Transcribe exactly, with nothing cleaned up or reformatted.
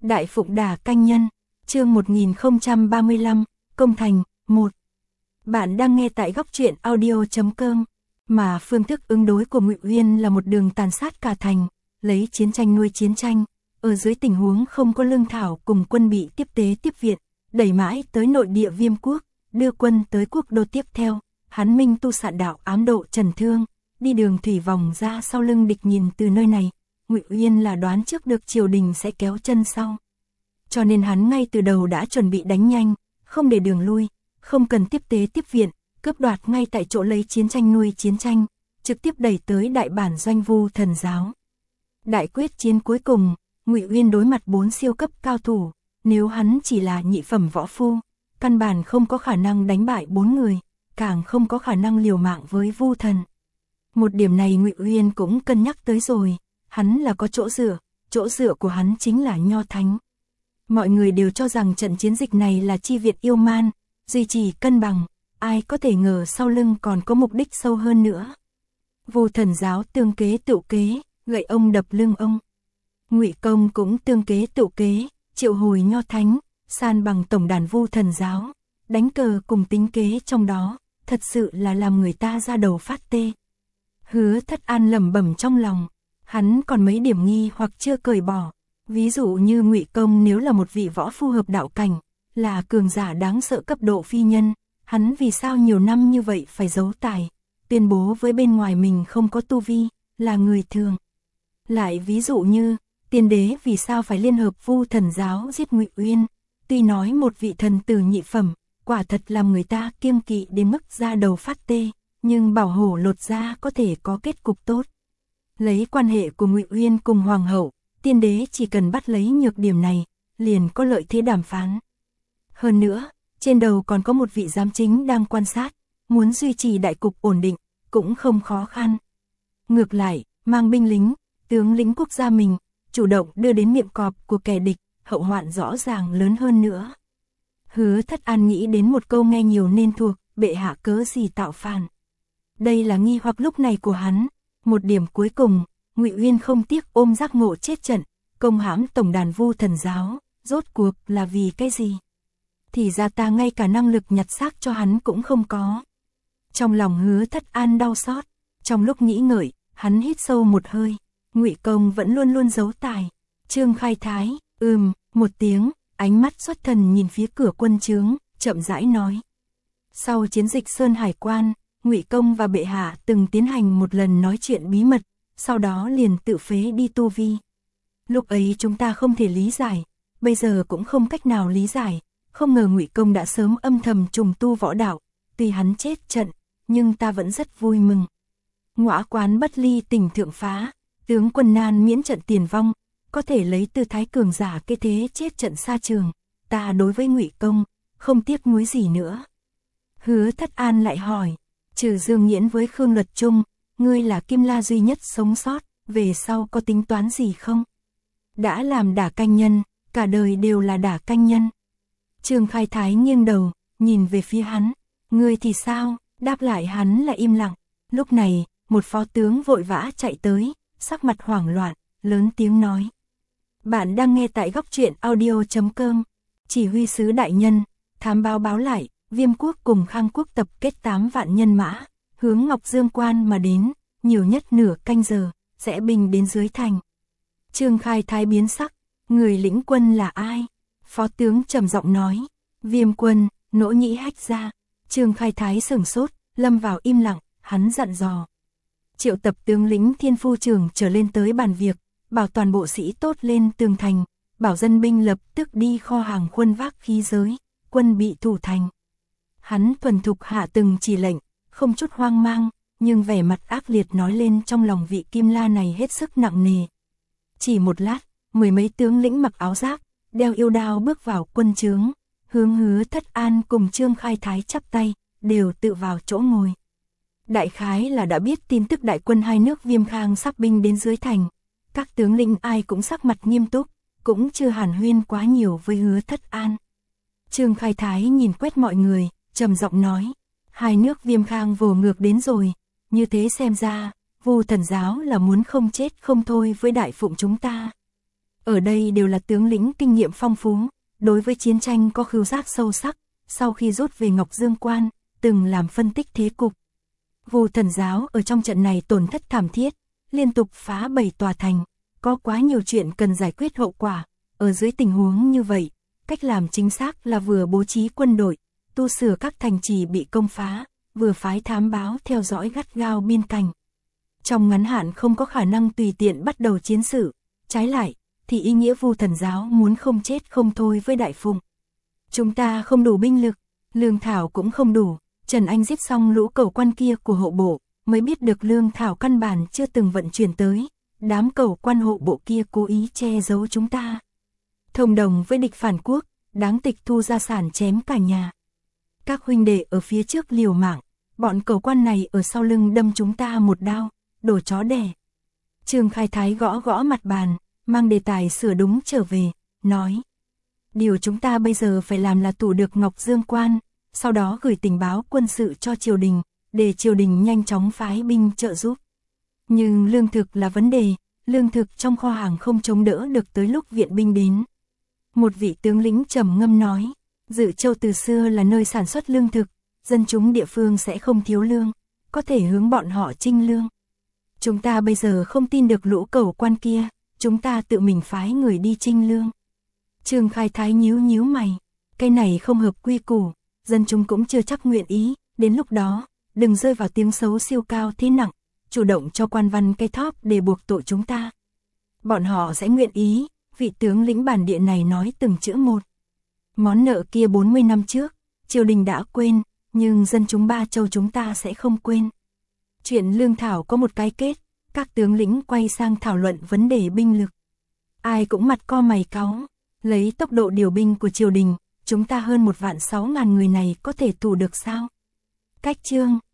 Đại Phụng Đả Canh Nhân, chương một nghìn không trăm ba mươi lăm, Công Thành, một. Bạn đang nghe tại góc truyện audio chấm com, mà phương thức ứng đối của Ngụy Uyên là một đường tàn sát cả thành, lấy chiến tranh nuôi chiến tranh, ở dưới tình huống không có lương thảo cùng quân bị tiếp tế tiếp viện, đẩy mãi tới nội địa Viêm quốc, đưa quân tới quốc đô tiếp theo, hắn minh tu sạn đạo ám độ Trần Thương, đi đường thủy vòng ra sau lưng địch nhìn từ nơi này. Ngụy Uyên là đoán trước được triều đình sẽ kéo chân sau. Cho nên hắn ngay từ đầu đã chuẩn bị đánh nhanh, không để đường lui, không cần tiếp tế tiếp viện, cướp đoạt ngay tại chỗ lấy chiến tranh nuôi chiến tranh, trực tiếp đẩy tới đại bản doanh Vu Thần giáo. Đại quyết chiến cuối cùng, Ngụy Uyên đối mặt bốn siêu cấp cao thủ, nếu hắn chỉ là nhị phẩm võ phu, căn bản không có khả năng đánh bại bốn người, càng không có khả năng liều mạng với Vu Thần. Một điểm này Ngụy Uyên cũng cân nhắc tới rồi. Hắn là có chỗ dựa, chỗ dựa của hắn chính là Nho Thánh. Mọi người đều cho rằng trận chiến dịch này là chi viện yêu man, duy trì cân bằng, ai có thể ngờ sau lưng còn có mục đích sâu hơn nữa. Vu Thần giáo tương kế tựu kế, gậy ông đập lưng ông. Ngụy Công cũng tương kế tựu kế, triệu hồi Nho Thánh, san bằng tổng đàn Vu Thần giáo, đánh cờ cùng tính kế trong đó, thật sự là làm người ta ra đầu phát tê. Hứa Thất An lẩm bẩm trong lòng. Hắn còn mấy điểm nghi hoặc chưa cởi bỏ, ví dụ như Ngụy Công nếu là một vị võ phu hợp đạo cảnh, là cường giả đáng sợ cấp độ phi nhân, hắn vì sao nhiều năm như vậy phải giấu tài, tuyên bố với bên ngoài mình không có tu vi, là người thường. Lại ví dụ như, tiên đế vì sao phải liên hợp Vu Thần giáo giết Ngụy Uyên, tuy nói một vị thần tử nhị phẩm, quả thật làm người ta kiêng kỵ đến mức da đầu phát tê, nhưng bảo hổ lột da có thể có kết cục tốt. Lấy quan hệ của Ngụy Uyên cùng Hoàng hậu, tiên đế chỉ cần bắt lấy nhược điểm này, liền có lợi thế đàm phán. Hơn nữa, trên đầu còn có một vị giám chính đang quan sát, muốn duy trì đại cục ổn định, cũng không khó khăn. Ngược lại, mang binh lính, tướng lĩnh quốc gia mình, chủ động đưa đến miệng cọp của kẻ địch, hậu hoạn rõ ràng lớn hơn nữa. Hứa Thất An nghĩ đến một câu nghe nhiều nên thuộc, bệ hạ cớ gì tạo phản. Đây là nghi hoặc lúc này của hắn. Một điểm cuối cùng, Ngụy Uyên không tiếc ôm giác ngộ chết trận, công hãm tổng đàn Vu Thần giáo, rốt cuộc là vì cái gì? Thì ra ta ngay cả năng lực nhặt xác cho hắn cũng không có. Trong lòng Hứa Thất An đau xót, trong lúc nghĩ ngợi, hắn hít sâu một hơi, Ngụy Công vẫn luôn luôn giấu tài. Trương Khai Thái, ừm, một tiếng, ánh mắt xuất thần nhìn phía cửa quân trướng, chậm rãi nói. Sau chiến dịch Sơn Hải Quan, Ngụy Công và bệ hạ từng tiến hành một lần nói chuyện bí mật, sau đó liền tự phế đi tu vi. Lúc ấy chúng ta không thể lý giải, bây giờ cũng không cách nào lý giải, không ngờ Ngụy Công đã sớm âm thầm trùng tu võ đạo, tuy hắn chết trận, nhưng ta vẫn rất vui mừng. Ngõa quán bất ly tình thượng phá, tướng quân nan miễn trận tiền vong, có thể lấy tư thái cường giả cái thế chết trận xa trường, ta đối với Ngụy Công, không tiếc nuối gì nữa. Hứa Thất An lại hỏi. Trừ Dương Nghiễn với Khương Luật Trung, ngươi là Kim La duy nhất sống sót, về sau có tính toán gì không? Đã làm Đả Canh Nhân, cả đời đều là Đả Canh Nhân. Trương Khai Thái nghiêng đầu, nhìn về phía hắn, ngươi thì sao? Đáp lại hắn là im lặng. Lúc này, một phó tướng vội vã chạy tới, sắc mặt hoảng loạn, lớn tiếng nói. Bạn đang nghe tại góc truyện audio chấm com, chỉ huy sứ đại nhân, thám báo báo lại. Viêm quốc cùng Khang quốc tập kết tám vạn nhân mã, hướng Ngọc Dương Quan mà đến, nhiều nhất nửa canh giờ, sẽ binh đến dưới thành. Trương Khai Thái biến sắc, người lĩnh quân là ai? Phó tướng trầm giọng nói, Viêm quân, Nỗ Nhĩ Hách gia. Trương Khai Thái sửng sốt, lâm vào im lặng, hắn dặn dò. Triệu tập tướng lĩnh Thiên Phu Trưởng trở lên tới bàn việc, bảo toàn bộ sĩ tốt lên tường thành, bảo dân binh lập tức đi kho hàng khuân vác khí giới, quân bị thủ thành. Hắn thuần thục hạ từng chỉ lệnh, không chút hoang mang, nhưng vẻ mặt ác liệt nói lên trong lòng vị Kim La này hết sức nặng nề. Chỉ một lát, mười mấy tướng lĩnh mặc áo giáp, đeo yêu đao bước vào quân trướng, hướng Hứa Thất An cùng Trương Khai Thái chắp tay, đều tự vào chỗ ngồi. Đại khái là đã biết tin tức đại quân hai nước Viêm Khang sắp binh đến dưới thành, các tướng lĩnh ai cũng sắc mặt nghiêm túc, cũng chưa hàn huyên quá nhiều với Hứa Thất An. Trương Khai Thái nhìn quét mọi người, trầm giọng nói, hai nước Viêm Khang vồ ngược đến rồi, như thế xem ra, Vu Thần giáo là muốn không chết không thôi với Đại Phụng chúng ta. Ở đây đều là tướng lĩnh kinh nghiệm phong phú, đối với chiến tranh có khứu giác sâu sắc, sau khi rút về Ngọc Dương Quan, từng làm phân tích thế cục. Vu Thần giáo ở trong trận này tổn thất thảm thiết, liên tục phá bảy tòa thành, có quá nhiều chuyện cần giải quyết hậu quả. Ở dưới tình huống như vậy, cách làm chính xác là vừa bố trí quân đội, tu sửa các thành trì bị công phá, vừa phái thám báo theo dõi gắt gao biên cảnh. Trong ngắn hạn không có khả năng tùy tiện bắt đầu chiến sự, trái lại, thì ý nghĩa Vu Thần giáo muốn không chết không thôi với Đại Phụng. Chúng ta không đủ binh lực, lương thảo cũng không đủ, Trần Anh giết xong lũ cẩu quan kia của hộ bộ, mới biết được lương thảo căn bản chưa từng vận chuyển tới, đám cẩu quan hộ bộ kia cố ý che giấu chúng ta. Thông đồng với địch phản quốc, đáng tịch thu gia sản chém cả nhà. Các huynh đệ ở phía trước liều mạng, bọn cẩu quan này ở sau lưng đâm chúng ta một đao, đổ chó đẻ. Trương Khai Thái gõ gõ mặt bàn, mang đề tài sửa đúng trở về, nói. Điều chúng ta bây giờ phải làm là tụ được Ngọc Dương Quan, sau đó gửi tình báo quân sự cho triều đình, để triều đình nhanh chóng phái binh trợ giúp. Nhưng lương thực là vấn đề, lương thực trong kho hàng không chống đỡ được tới lúc viện binh đến. Một vị tướng lĩnh trầm ngâm nói, Dự Châu từ xưa là nơi sản xuất lương thực, dân chúng địa phương sẽ không thiếu lương, có thể hướng bọn họ trinh lương. Chúng ta bây giờ không tin được lũ cẩu quan kia, chúng ta tự mình phái người đi trinh lương. Trương Khai Thái nhíu nhíu mày, cái này không hợp quy củ, dân chúng cũng chưa chắc nguyện ý, đến lúc đó, đừng rơi vào tiếng xấu siêu cao thế nặng, chủ động cho quan văn cây thóp để buộc tội chúng ta. Bọn họ sẽ nguyện ý, vị tướng lĩnh bản địa này nói từng chữ một. Món nợ kia bốn mươi năm trước, triều đình đã quên, nhưng dân chúng Ba Châu chúng ta sẽ không quên. Chuyện lương thảo có một cái kết, các tướng lĩnh quay sang thảo luận vấn đề binh lực. Ai cũng mặt co mày cáu, lấy tốc độ điều binh của triều đình, chúng ta hơn một vạn sáu ngàn người này có thể tụ được sao? Cách chương